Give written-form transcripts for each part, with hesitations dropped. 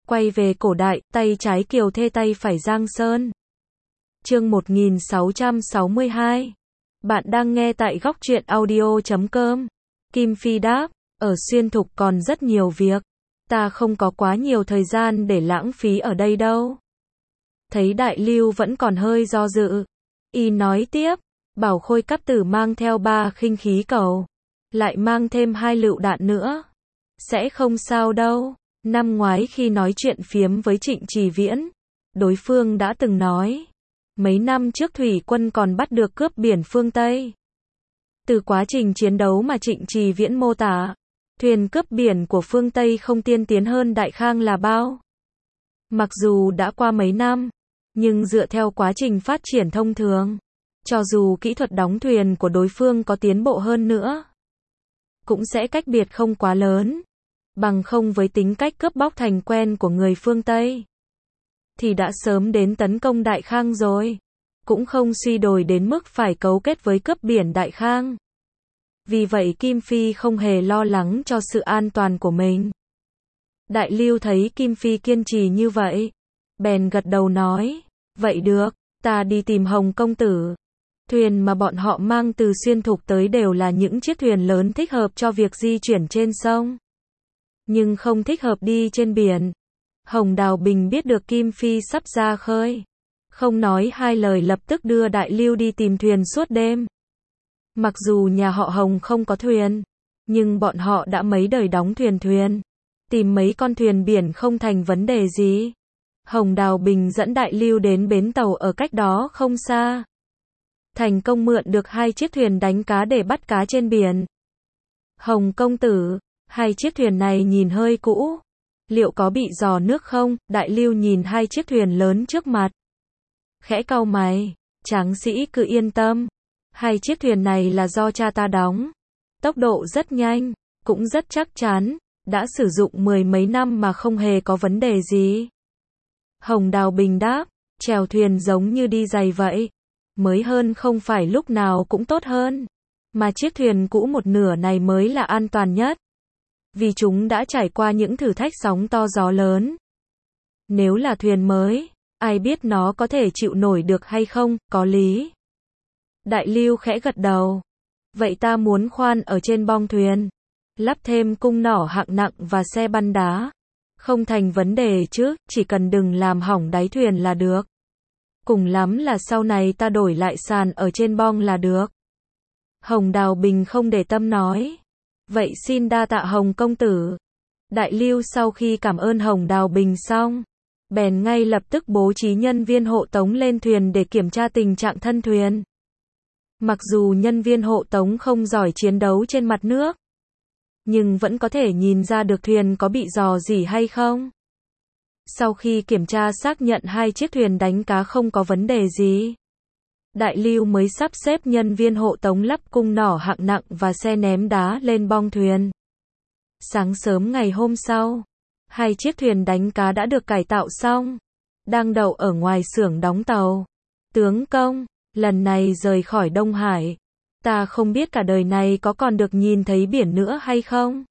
Quay về cổ đại, tay trái Kiều Thê tay phải Giang Sơn. Chương 1662. Bạn đang nghe tại góc truyện audio.com. Kim Phi đáp, ở Xuyên Thục còn rất nhiều việc. Ta không có quá nhiều thời gian để lãng phí ở đây đâu. Thấy Đại Lưu vẫn còn hơi do dự. Y nói tiếp, bảo Khôi Cáp Tử mang theo 3 khinh khí cầu. Lại mang thêm 2 lựu đạn nữa. Sẽ không sao đâu. Năm ngoái khi nói chuyện phiếm với Trịnh Trì Viễn, đối phương đã từng nói, mấy năm trước thủy quân còn bắt được cướp biển phương Tây. Từ quá trình chiến đấu mà Trịnh Trì Viễn mô tả, thuyền cướp biển của phương Tây không tiên tiến hơn Đại Khang là bao. Mặc dù đã qua mấy năm, nhưng dựa theo quá trình phát triển thông thường, cho dù kỹ thuật đóng thuyền của đối phương có tiến bộ hơn nữa, cũng sẽ cách biệt không quá lớn. Bằng không với tính cách cướp bóc thành quen của người phương Tây, thì đã sớm đến tấn công Đại Khang rồi. Cũng không suy đồi đến mức phải cấu kết với cướp biển Đại Khang. Vì vậy Kim Phi không hề lo lắng cho sự an toàn của mình. Đại Lưu thấy Kim Phi kiên trì như vậy, bèn gật đầu nói, vậy được, ta đi tìm Hồng công tử. Thuyền mà bọn họ mang từ Xuyên Thục tới đều là những chiếc thuyền lớn thích hợp cho việc di chuyển trên sông, nhưng không thích hợp đi trên biển. Hồng Đào Bình biết được Kim Phi sắp ra khơi, không nói hai lời lập tức đưa Đại Lưu đi tìm thuyền suốt đêm. Mặc dù nhà họ Hồng không có thuyền, nhưng bọn họ đã mấy đời đóng thuyền, tìm mấy con thuyền biển không thành vấn đề gì. Hồng Đào Bình dẫn Đại Lưu đến bến tàu ở cách đó không xa. Thành công mượn được 2 chiếc thuyền đánh cá để bắt cá trên biển. Hồng công tử, 2 chiếc thuyền này nhìn hơi cũ, liệu có bị rò nước không? Đại Lưu nhìn 2 chiếc thuyền lớn trước mặt, khẽ cau mày, tráng sĩ cứ yên tâm, 2 chiếc thuyền này là do cha ta đóng, tốc độ rất nhanh, cũng rất chắc chắn, đã sử dụng 10 mấy năm mà không hề có vấn đề gì. Hồng Đào Bình đáp, chèo thuyền giống như đi giày vậy, mới hơn không phải lúc nào cũng tốt hơn, mà chiếc thuyền cũ một nửa này mới là an toàn nhất. Vì chúng đã trải qua những thử thách sóng to gió lớn. Nếu là thuyền mới, ai biết nó có thể chịu nổi được hay không, có lý. Đại Lưu khẽ gật đầu. Vậy ta muốn khoan ở trên bong thuyền, lắp thêm cung nỏ hạng nặng và xe bắn đá. Không thành vấn đề chứ, chỉ cần đừng làm hỏng đáy thuyền là được. Cùng lắm là sau này ta đổi lại sàn ở trên bong là được. Hồng Đào Bình không để tâm nói. Vậy xin đa tạ Hồng công tử. Đại Lưu sau khi cảm ơn Hồng Đào Bình xong, bèn ngay lập tức bố trí nhân viên hộ tống lên thuyền để kiểm tra tình trạng thân thuyền. Mặc dù nhân viên hộ tống không giỏi chiến đấu trên mặt nước, nhưng vẫn có thể nhìn ra được thuyền có bị rò rỉ hay không. Sau khi kiểm tra xác nhận 2 chiếc thuyền đánh cá không có vấn đề gì, Đại Lưu mới sắp xếp nhân viên hộ tống lắp cung nỏ hạng nặng và xe ném đá lên bong thuyền. Sáng sớm ngày hôm sau, 2 chiếc thuyền đánh cá đã được cải tạo xong, đang đậu ở ngoài xưởng đóng tàu. Tướng công, lần này rời khỏi Đông Hải, ta không biết cả đời này có còn được nhìn thấy biển nữa hay không.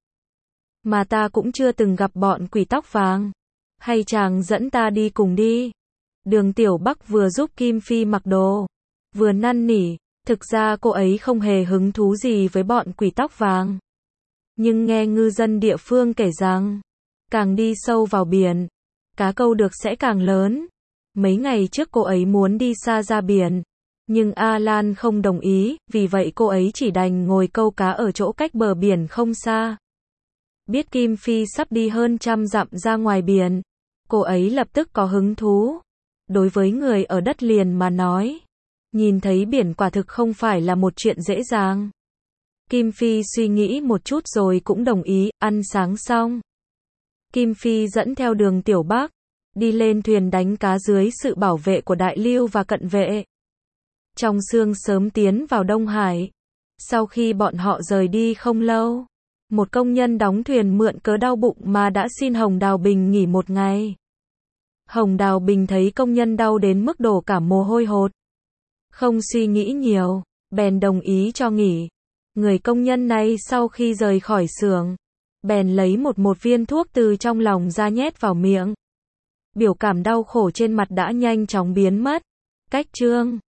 Mà ta cũng chưa từng gặp bọn quỷ tóc vàng. Hay chàng dẫn ta đi cùng đi. Đường Tiểu Bắc vừa giúp Kim Phi mặc đồ, vừa năn nỉ. Thực ra cô ấy không hề hứng thú gì với bọn quỷ tóc vàng. Nhưng nghe ngư dân địa phương kể rằng, càng đi sâu vào biển, cá câu được sẽ càng lớn. Mấy ngày trước cô ấy muốn đi xa ra biển, nhưng Alan không đồng ý, vì vậy cô ấy chỉ đành ngồi câu cá ở chỗ cách bờ biển không xa. Biết Kim Phi sắp đi hơn 100 dặm ra ngoài biển, cô ấy lập tức có hứng thú. Đối với người ở đất liền mà nói, nhìn thấy biển quả thực không phải là một chuyện dễ dàng. Kim Phi suy nghĩ một chút rồi cũng đồng ý. Ăn sáng xong, Kim Phi dẫn theo Đường Tiểu Bắc, đi lên thuyền đánh cá dưới sự bảo vệ của Đại Lưu và cận vệ. Trong sương sớm tiến vào Đông Hải. Sau khi bọn họ rời đi không lâu, một công nhân đóng thuyền mượn cớ đau bụng mà đã xin Hồng Đào Bình nghỉ 1 ngày. Hồng Đào Bình thấy công nhân đau đến mức đổ cả mồ hôi hột, không suy nghĩ nhiều, bèn đồng ý cho nghỉ. Người công nhân này sau khi rời khỏi xưởng, bèn lấy một viên thuốc từ trong lòng ra nhét vào miệng. Biểu cảm đau khổ trên mặt đã nhanh chóng biến mất. Cách chương